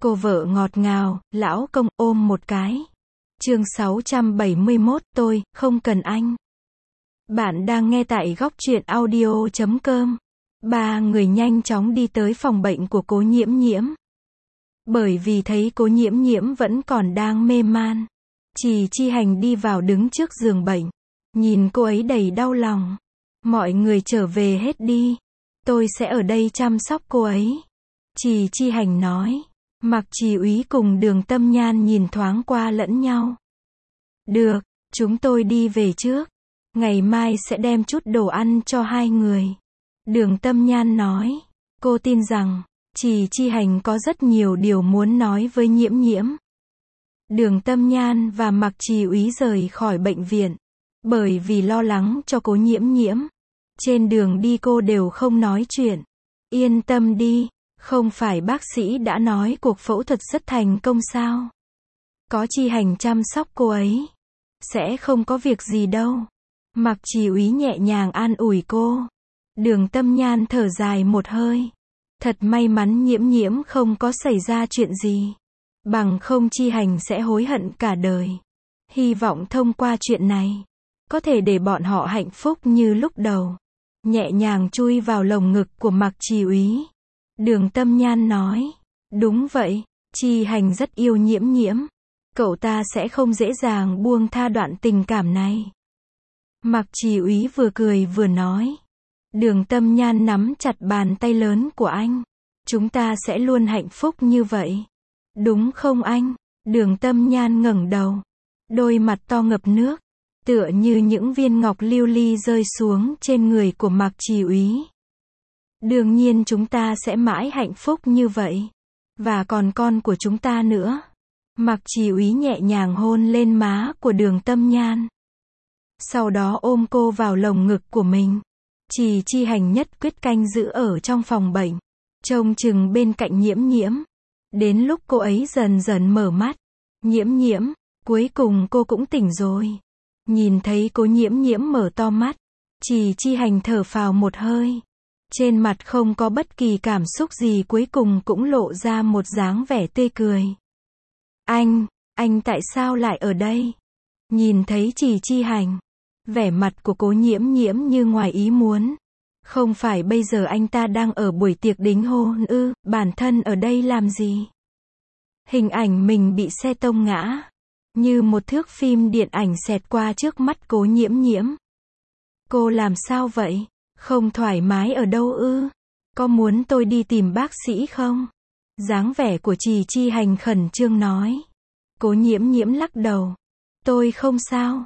Cô vợ ngọt ngào, lão công ôm một cái. Chương 671, tôi không cần anh. Bạn đang nghe tại góc truyện audio.com. Ba người nhanh chóng đi tới phòng bệnh của cố Nhiễm Nhiễm. Bởi vì thấy cố Nhiễm Nhiễm vẫn còn đang mê man, Trì Chi Hành đi vào đứng trước giường bệnh, nhìn cô ấy đầy đau lòng. Mọi người trở về hết đi, tôi sẽ ở đây chăm sóc cô ấy, Trì Chi Hành nói. Mạc Trì Úy cùng Đường Tâm Nhan nhìn thoáng qua lẫn nhau. Được, chúng tôi đi về trước. Ngày mai sẽ đem chút đồ ăn cho hai người. Đường Tâm Nhan nói. Cô tin rằng, Trì Chi Hành có rất nhiều điều muốn nói với Nhiễm Nhiễm. Đường Tâm Nhan và Mạc Trì Úy rời khỏi bệnh viện. Bởi vì lo lắng cho cố Nhiễm Nhiễm. Trên đường đi cô đều không nói chuyện. Yên tâm đi. Không phải bác sĩ đã nói cuộc phẫu thuật rất thành công sao? Có Chi Hành chăm sóc cô ấy. Sẽ không có việc gì đâu. Mạc Trì Úy nhẹ nhàng an ủi cô. Đường Tâm Nhan thở dài một hơi. Thật may mắn Nhiễm Nhiễm không có xảy ra chuyện gì. Bằng không Chi Hành sẽ hối hận cả đời. Hy vọng thông qua chuyện này, có thể để bọn họ hạnh phúc như lúc đầu. Nhẹ nhàng chui vào lồng ngực của Mạc Trì Úy. Đường Tâm Nhan nói. Đúng vậy, Chi Hành rất yêu Nhiễm Nhiễm. Cậu ta sẽ không dễ dàng buông tha đoạn tình cảm này. Mạc Trì Úy vừa cười vừa nói. Đường Tâm Nhan nắm chặt bàn tay lớn của anh. Chúng ta sẽ luôn hạnh phúc như vậy. Đúng không anh? Đường Tâm Nhan ngẩng đầu. Đôi mặt to ngập nước. Tựa như những viên ngọc lưu ly rơi xuống trên người của Mạc Trì Úy. Đương nhiên chúng ta sẽ mãi hạnh phúc như vậy. Và còn con của chúng ta nữa. Mạc Trì Úy nhẹ nhàng hôn lên má của Đường Tâm Nhan. Sau đó ôm cô vào lồng ngực của mình. Trì Chi Hành nhất quyết canh giữ ở trong phòng bệnh, trông chừng bên cạnh Nhiễm Nhiễm. Đến lúc cô ấy dần dần mở mắt. Nhiễm Nhiễm, cuối cùng cô cũng tỉnh rồi. Nhìn thấy cô Nhiễm Nhiễm mở to mắt, Trì Chi Hành thở phào một hơi. Trên mặt không có bất kỳ cảm xúc gì, cuối cùng cũng lộ ra một dáng vẻ tươi cười. Anh tại sao lại ở đây? Nhìn thấy Trì Chi Hành, vẻ mặt của cố Nhiễm Nhiễm như ngoài ý muốn. Không phải bây giờ anh ta đang ở buổi tiệc đính hôn ư? Bản thân ở đây làm gì? Hình ảnh mình bị xe tông ngã, như một thước phim điện ảnh xẹt qua trước mắt cố Nhiễm Nhiễm. Cô làm sao vậy? Không thoải mái ở đâu ư? Có muốn tôi đi tìm bác sĩ không? Dáng vẻ của Trì Chi Hành khẩn trương nói. Cố Nhiễm Nhiễm lắc đầu. Tôi không sao.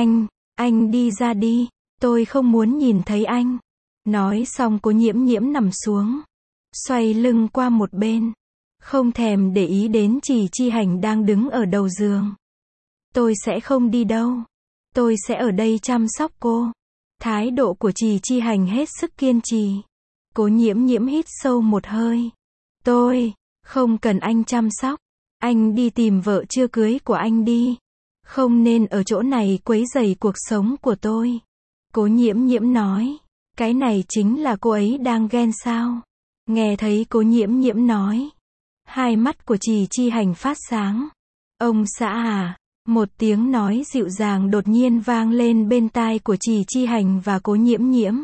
Anh đi ra đi. Tôi không muốn nhìn thấy anh. Nói xong cố Nhiễm Nhiễm nằm xuống, xoay lưng qua một bên, không thèm để ý đến Trì Chi Hành đang đứng ở đầu giường. Tôi sẽ không đi đâu. Tôi sẽ ở đây chăm sóc cô. Thái độ của Trì Chi Hành hết sức kiên trì. Cố Nhiễm Nhiễm hít sâu một hơi. Tôi không cần anh chăm sóc. Anh đi tìm vợ chưa cưới của anh đi. Không nên ở chỗ này quấy rầy cuộc sống của tôi. Cố Nhiễm Nhiễm nói. Cái này chính là cô ấy đang ghen sao? Nghe thấy cố Nhiễm Nhiễm nói, hai mắt của Trì Chi Hành phát sáng. Ông xã à? Một tiếng nói dịu dàng đột nhiên vang lên bên tai của Trì Chi Hành và cố Nhiễm Nhiễm.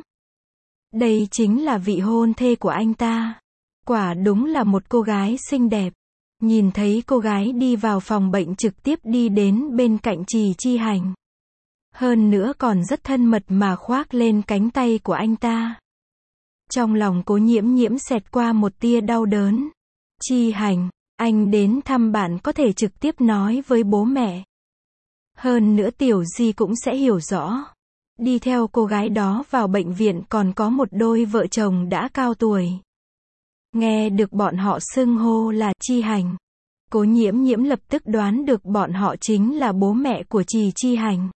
Đây chính là vị hôn thê của anh ta. Quả đúng là một cô gái xinh đẹp. Nhìn thấy cô gái đi vào phòng bệnh trực tiếp đi đến bên cạnh Trì Chi Hành. Hơn nữa còn rất thân mật mà khoác lên cánh tay của anh ta. Trong lòng cố Nhiễm Nhiễm xẹt qua một tia đau đớn. Chi Hành, anh đến thăm bạn có thể trực tiếp nói với bố mẹ. Hơn nữa Tiểu Di cũng sẽ hiểu rõ. Đi theo cô gái đó vào bệnh viện còn có một đôi vợ chồng đã cao tuổi. Nghe được bọn họ xưng hô là Chi Hành, cố Nhiễm Nhiễm lập tức đoán được bọn họ chính là bố mẹ của Trì Chi Hành.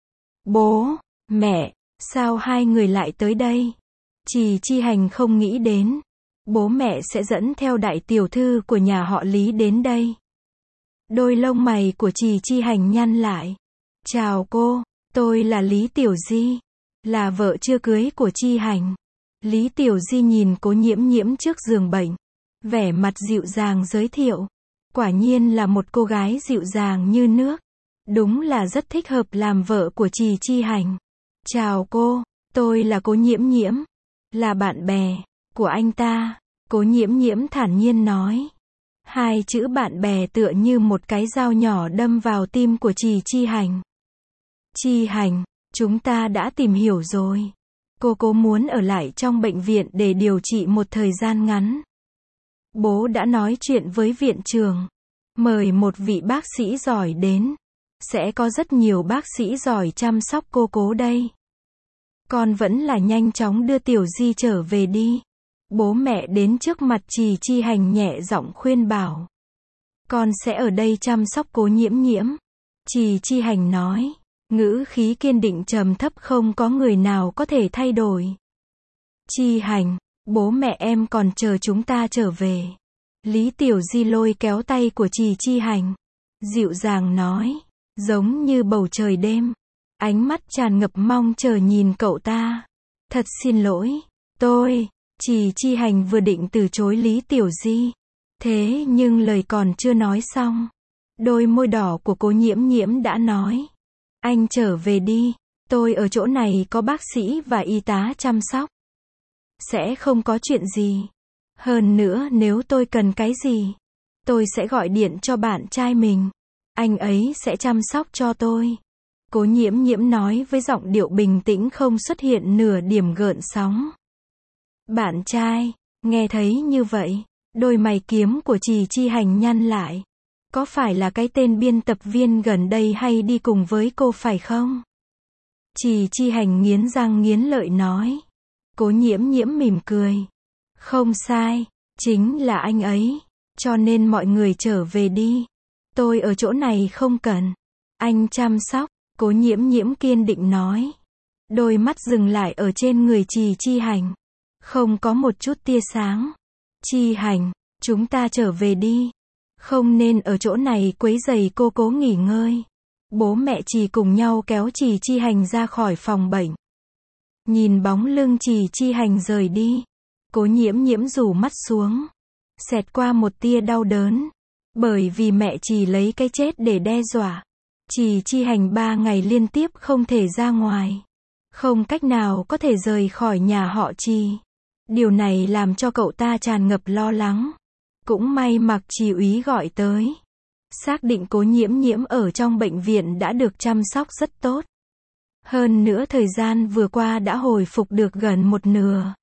Bố, mẹ, sao hai người lại tới đây? Trì Chi Hành không nghĩ đến bố mẹ sẽ dẫn theo đại tiểu thư của nhà họ Lý đến đây. Đôi lông mày của Trì Chi Hành nhăn lại. Chào cô, tôi là Lý Tiểu Di, là vợ chưa cưới của Chi Hành. Lý Tiểu Di nhìn cố Nhiễm Nhiễm trước giường bệnh, vẻ mặt dịu dàng giới thiệu. Quả nhiên là một cô gái dịu dàng như nước. Đúng là rất thích hợp làm vợ của Trì Chi Hành. Chào cô, tôi là cô Nhiễm Nhiễm. Là bạn bè của anh ta. Cô Nhiễm Nhiễm thản nhiên nói. Hai chữ bạn bè tựa như một cái dao nhỏ đâm vào tim của Trì Chi Hành. Chi Hành, chúng ta đã tìm hiểu rồi. Cô muốn ở lại trong bệnh viện để điều trị một thời gian ngắn. Bố đã nói chuyện với viện trưởng. Mời một vị bác sĩ giỏi đến. Sẽ có rất nhiều bác sĩ giỏi chăm sóc cô đây. Con vẫn là nhanh chóng đưa Tiểu Di trở về đi. Bố mẹ đến trước mặt Trì Chi Hành nhẹ giọng khuyên bảo. Con sẽ ở đây chăm sóc cô Nhiễm Nhiễm. Trì Chi Hành nói. Ngữ khí kiên định trầm thấp không có người nào có thể thay đổi. Chi Hành, bố mẹ em còn chờ chúng ta trở về. Lý Tiểu Di lôi kéo tay của Trì Chi Hành. Dịu dàng nói. Giống như bầu trời đêm. Ánh mắt tràn ngập mong chờ nhìn cậu ta. Thật xin lỗi. Trì Chi Hành vừa định từ chối Lý Tiểu Di. Thế nhưng lời còn chưa nói xong. Đôi môi đỏ của cô Nhiễm Nhiễm đã nói. Anh trở về đi. Tôi ở chỗ này có bác sĩ và y tá chăm sóc. Sẽ không có chuyện gì. Hơn nữa nếu tôi cần cái gì, tôi sẽ gọi điện cho bạn trai mình. Anh ấy sẽ chăm sóc cho tôi. Cô Nhiễm Nhiễm nói với giọng điệu bình tĩnh không xuất hiện nửa điểm gợn sóng. Bạn trai, nghe thấy như vậy, đôi mày kiếm của Trì Chi Hành nhăn lại. Có phải là cái tên biên tập viên gần đây hay đi cùng với cô phải không? Trì Chi Hành nghiến răng nghiến lợi nói. Cô Nhiễm Nhiễm mỉm cười. Không sai, chính là anh ấy. Cho nên mọi người trở về đi. Tôi ở chỗ này không cần. Anh chăm sóc, cô Nhiễm Nhiễm kiên định nói. Đôi mắt dừng lại ở trên người Trì Chi Hành. Không có một chút tia sáng. Chi Hành, chúng ta trở về đi. Không nên ở chỗ này quấy rầy cô cố nghỉ ngơi. Bố mẹ Trì cùng nhau kéo Trì Chi Hành ra khỏi phòng bệnh. Nhìn bóng lưng Trì Chi Hành rời đi. Cô Nhiễm Nhiễm rủ mắt xuống. Xẹt qua một tia đau đớn. Bởi vì mẹ Trì lấy cái chết để đe dọa. Trì Chi Hành 3 ngày liên tiếp không thể ra ngoài. Không cách nào có thể rời khỏi nhà họ Trì. Điều này làm cho cậu ta tràn ngập lo lắng. Cũng may Mạc Trì úy gọi tới. Xác định cô Nhiễm Nhiễm ở trong bệnh viện đã được chăm sóc rất tốt. Hơn nữa thời gian vừa qua đã hồi phục được gần một nửa.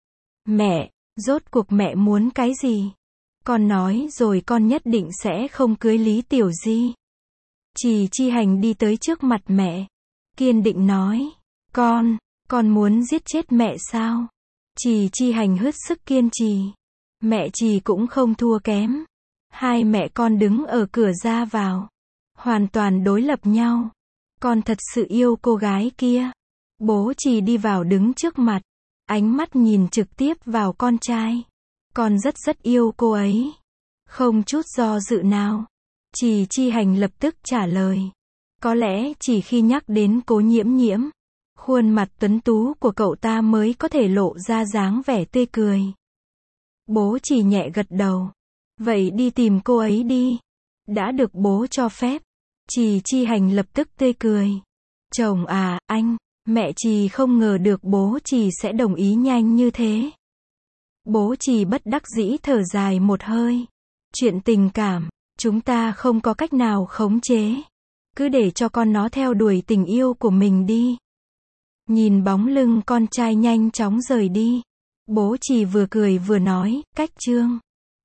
Mẹ, rốt cuộc mẹ muốn cái gì? Con nói rồi con nhất định sẽ không cưới Lý Tiểu Di. Trì Chi Hành đi tới trước mặt mẹ. Kiên định nói. Con muốn giết chết mẹ sao? Trì Chi Hành hết sức kiên trì. Mẹ Trì cũng không thua kém. Hai mẹ con đứng ở cửa ra vào. Hoàn toàn đối lập nhau. Con thật sự yêu cô gái kia. Bố Trì đi vào đứng trước mặt. Ánh mắt nhìn trực tiếp vào con trai. Con rất yêu cô ấy. Không chút do dự nào. Trì Chi Hành lập tức trả lời. Có lẽ chỉ khi nhắc đến cô Nhiễm Nhiễm, khuôn mặt tuấn tú của cậu ta mới có thể lộ ra dáng vẻ tươi cười. Bố Trì nhẹ gật đầu. Vậy đi tìm cô ấy đi. Đã được bố cho phép. Trì Chi Hành lập tức tươi cười. Chồng à, anh. Mẹ Trì không ngờ được bố Trì sẽ đồng ý nhanh như thế. Bố Trì bất đắc dĩ thở dài một hơi. Chuyện tình cảm, chúng ta không có cách nào khống chế. Cứ để cho con nó theo đuổi tình yêu của mình đi. Nhìn bóng lưng con trai nhanh chóng rời đi. Bố Trì vừa cười vừa nói, cách chương.